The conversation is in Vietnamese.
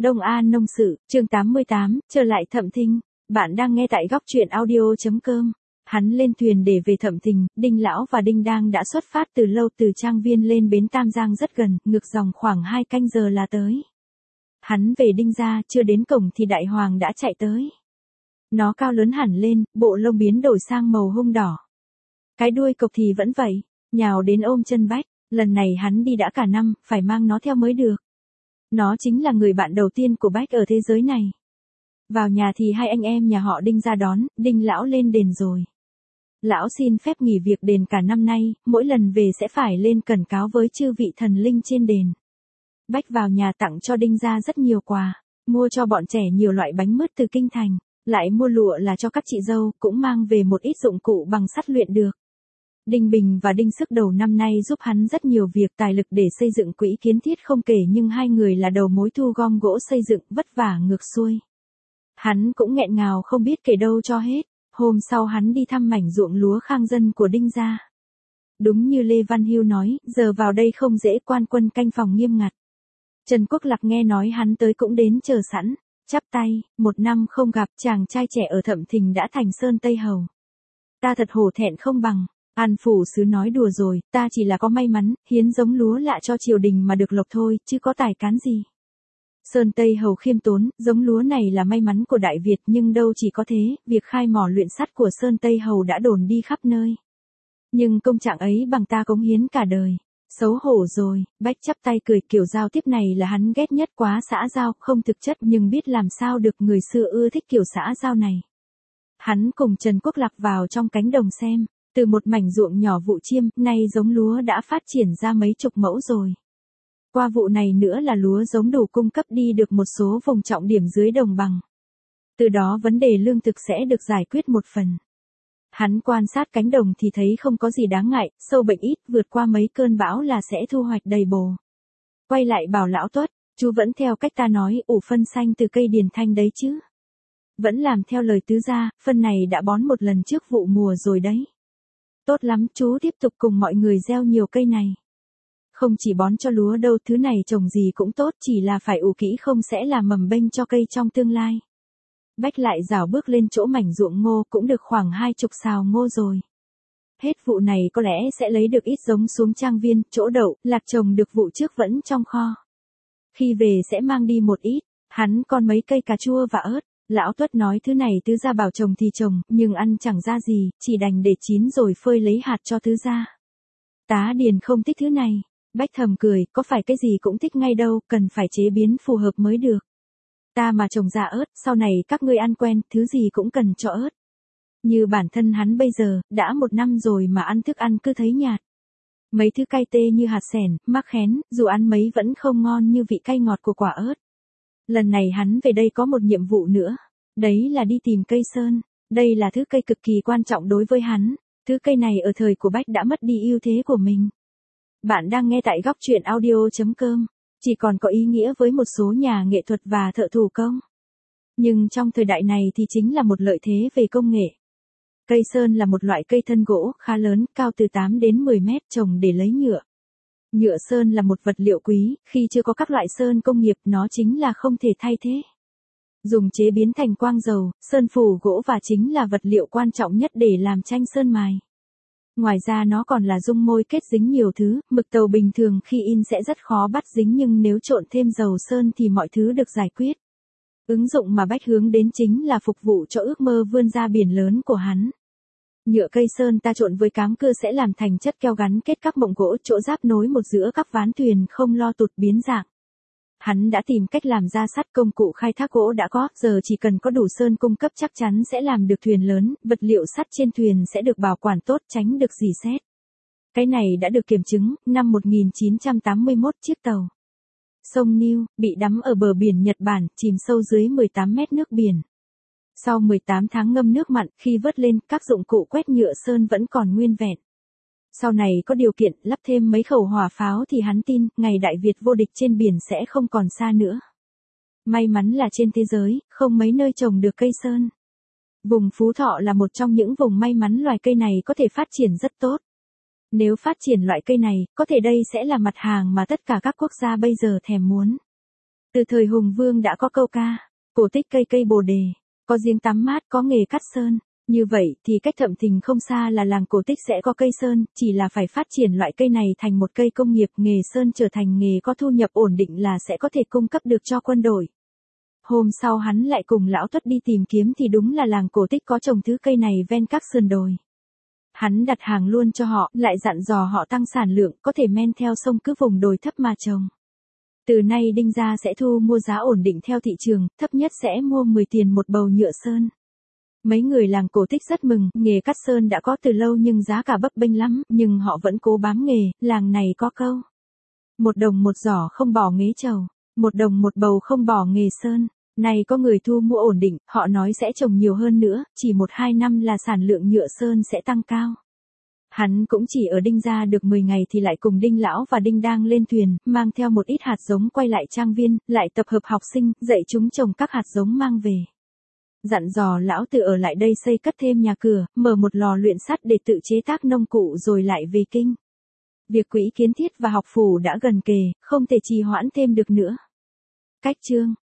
Đông An Nông Sự, chương 88, trở lại Thẩm Thinh. Bạn đang nghe tại góc truyện audio.com. Hắn lên thuyền để về Thẩm Thinh, Đinh Lão và Đinh Đang đã xuất phát từ lâu, từ Trang Viên lên bến Tam Giang rất gần, ngược dòng khoảng 2 canh giờ là tới. Hắn về Đinh gia, chưa đến cổng thì Đại Hoàng đã chạy tới. Nó cao lớn hẳn lên, bộ lông biến đổi sang màu hung đỏ. Cái đuôi cộc thì vẫn vậy, nhào đến ôm chân Bách. Lần này hắn đi đã cả năm, phải mang nó theo mới được. Nó chính là người bạn đầu tiên của Bách ở thế giới này. Vào nhà thì hai anh em nhà họ Đinh ra đón, Đinh Lão lên đền rồi. Lão xin phép nghỉ việc đền cả năm nay, mỗi lần về sẽ phải lên cẩn cáo với chư vị thần linh trên đền. Bách vào nhà tặng cho Đinh gia rất nhiều quà, mua cho bọn trẻ nhiều loại bánh mứt từ kinh thành, lại mua lụa là cho các chị dâu, cũng mang về một ít dụng cụ bằng sắt luyện được. Đinh Bình và Đinh Sức đầu năm nay giúp hắn rất nhiều việc tài lực để xây dựng quỹ kiến thiết không kể, nhưng hai người là đầu mối thu gom gỗ xây dựng, vất vả ngược xuôi. Hắn cũng nghẹn ngào không biết kể đâu cho hết. Hôm sau hắn đi thăm mảnh ruộng lúa khang dân của Đinh gia. Đúng như Lê Văn Hưu nói, giờ vào đây không dễ, quan quân canh phòng nghiêm ngặt. Trần Quốc Lạc nghe nói hắn tới cũng đến chờ sẵn, chắp tay, một năm không gặp, chàng trai trẻ ở Thẩm Thìn đã thành Sơn Tây Hầu. Ta thật hổ thẹn không bằng. An phủ sứ nói đùa rồi, ta chỉ là có may mắn, hiến giống lúa lạ cho triều đình mà được lộc thôi, chứ có tài cán gì. Sơn Tây Hầu khiêm tốn, giống lúa này là may mắn của Đại Việt, nhưng đâu chỉ có thế, việc khai mỏ luyện sắt của Sơn Tây Hầu đã đồn đi khắp nơi. Nhưng công trạng ấy bằng ta cống hiến cả đời. Xấu hổ rồi, Bách chắp tay cười, kiểu giao tiếp này là hắn ghét nhất, quá xã giao, không thực chất, nhưng biết làm sao được, người xưa ưa thích kiểu xã giao này. Hắn cùng Trần Quốc Lạc vào trong cánh đồng xem. Từ một mảnh ruộng nhỏ vụ chiêm, nay giống lúa đã phát triển ra mấy chục mẫu rồi. Qua vụ này nữa là lúa giống đủ cung cấp đi được một số vùng trọng điểm dưới đồng bằng. Từ đó vấn đề lương thực sẽ được giải quyết một phần. Hắn quan sát cánh đồng thì thấy không có gì đáng ngại, sâu bệnh ít, vượt qua mấy cơn bão là sẽ thu hoạch đầy bồ. Quay lại bảo Lão Tuất, chú vẫn theo cách ta nói, ủ phân xanh từ cây điền thanh đấy chứ. Vẫn làm theo lời tứ gia, phân này đã bón một lần trước vụ mùa rồi đấy. Tốt lắm, chú tiếp tục cùng mọi người gieo nhiều cây này. Không chỉ bón cho lúa đâu, thứ này trồng gì cũng tốt, chỉ là phải ủ kỹ không sẽ làm mầm bênh cho cây trong tương lai. Bách lại rảo bước lên chỗ mảnh ruộng ngô, cũng được khoảng 20 sào ngô rồi. Hết vụ này có lẽ sẽ lấy được ít giống xuống Trang Viên, chỗ đậu, lạc trồng được vụ trước vẫn trong kho. Khi về sẽ mang đi một ít, hắn còn mấy cây cà chua và ớt. Lão Tuất nói thứ này tứ gia bảo trồng thì trồng, nhưng ăn chẳng ra gì, chỉ đành để chín rồi phơi lấy hạt cho tứ gia. Tá Điền không thích thứ này. Bách thầm cười, có phải cái gì cũng thích ngay đâu, cần phải chế biến phù hợp mới được. Ta mà trồng ra ớt, sau này các ngươi ăn quen, thứ gì cũng cần cho ớt. Như bản thân hắn bây giờ, đã 1 năm rồi mà ăn thức ăn cứ thấy nhạt. Mấy thứ cay tê như hạt sẻn, mắc khén, dù ăn mấy vẫn không ngon như vị cay ngọt của quả ớt. Lần này hắn về đây có một nhiệm vụ nữa, đấy là đi tìm cây sơn. Đây là thứ cây cực kỳ quan trọng đối với hắn, thứ cây này ở thời của Bách đã mất đi ưu thế của mình. Bạn đang nghe tại góc truyện audio.com, chỉ còn có ý nghĩa với một số nhà nghệ thuật và thợ thủ công. Nhưng trong thời đại này thì chính là một lợi thế về công nghệ. Cây sơn là một loại cây thân gỗ khá lớn, cao từ 8 đến 10 mét, trồng để lấy nhựa. Nhựa sơn là một vật liệu quý, khi chưa có các loại sơn công nghiệp nó chính là không thể thay thế. Dùng chế biến thành quang dầu, sơn phủ gỗ và chính là vật liệu quan trọng nhất để làm tranh sơn mài. Ngoài ra nó còn là dung môi kết dính nhiều thứ, mực tàu bình thường khi in sẽ rất khó bắt dính, nhưng nếu trộn thêm dầu sơn thì mọi thứ được giải quyết. Ứng dụng mà Bách hướng đến chính là phục vụ cho ước mơ vươn ra biển lớn của hắn. Nhựa cây sơn ta trộn với cám cưa sẽ làm thành chất keo gắn kết các mộng gỗ, chỗ giáp nối một giữa các ván thuyền, không lo tụt biến dạng. Hắn đã tìm cách làm ra sắt, công cụ khai thác gỗ đã có, giờ chỉ cần có đủ sơn cung cấp chắc chắn sẽ làm được thuyền lớn, vật liệu sắt trên thuyền sẽ được bảo quản tốt, tránh được rỉ sét. Cái này đã được kiểm chứng, năm 1981 chiếc tàu sông Niu bị đắm ở bờ biển Nhật Bản, chìm sâu dưới 18 mét nước biển. Sau 18 tháng ngâm nước mặn, khi vớt lên, các dụng cụ quét nhựa sơn vẫn còn nguyên vẹn. Sau này có điều kiện lắp thêm mấy khẩu hỏa pháo thì hắn tin, ngày Đại Việt vô địch trên biển sẽ không còn xa nữa. May mắn là trên thế giới, không mấy nơi trồng được cây sơn. Vùng Phú Thọ là một trong những vùng may mắn loài cây này có thể phát triển rất tốt. Nếu phát triển loại cây này, có thể đây sẽ là mặt hàng mà tất cả các quốc gia bây giờ thèm muốn. Từ thời Hùng Vương đã có câu ca, cổ tích cây cây bồ đề, có giếng tắm mát có nghề cắt sơn. Như vậy thì cách Thậm Thình không xa là làng cổ tích sẽ có cây sơn, chỉ là phải phát triển loại cây này thành một cây công nghiệp, nghề sơn trở thành nghề có thu nhập ổn định là sẽ có thể cung cấp được cho quân đội. Hôm sau hắn lại cùng lão Tuất đi tìm kiếm thì đúng là làng cổ tích có trồng thứ cây này ven các sườn đồi. Hắn đặt hàng luôn cho họ, lại dặn dò họ tăng sản lượng, có thể men theo sông cứ vùng đồi thấp mà trồng. Từ nay Đinh gia sẽ thu mua giá ổn định theo thị trường, thấp nhất sẽ mua 10 tiền một bầu nhựa sơn. Mấy người làng cổ tích rất mừng, nghề cắt sơn đã có từ lâu nhưng giá cả bấp bênh lắm, nhưng họ vẫn cố bám nghề, làng này có câu. 1 đồng 1 giỏ không bỏ nghế trầu, 1 đồng 1 bầu không bỏ nghề sơn. Này có người thu mua ổn định, họ nói sẽ trồng nhiều hơn nữa, chỉ 1-2 năm là sản lượng nhựa sơn sẽ tăng cao. Hắn cũng chỉ ở Đinh gia được 10 ngày thì lại cùng Đinh lão và Đinh đang lên thuyền, mang theo một ít hạt giống quay lại trang viên, lại tập hợp học sinh, dạy chúng trồng các hạt giống mang về. Dặn dò lão tự ở lại đây xây cất thêm nhà cửa, mở một lò luyện sắt để tự chế tác nông cụ rồi lại về kinh. Việc quỹ kiến thiết và học phủ đã gần kề, không thể trì hoãn thêm được nữa. Cách chương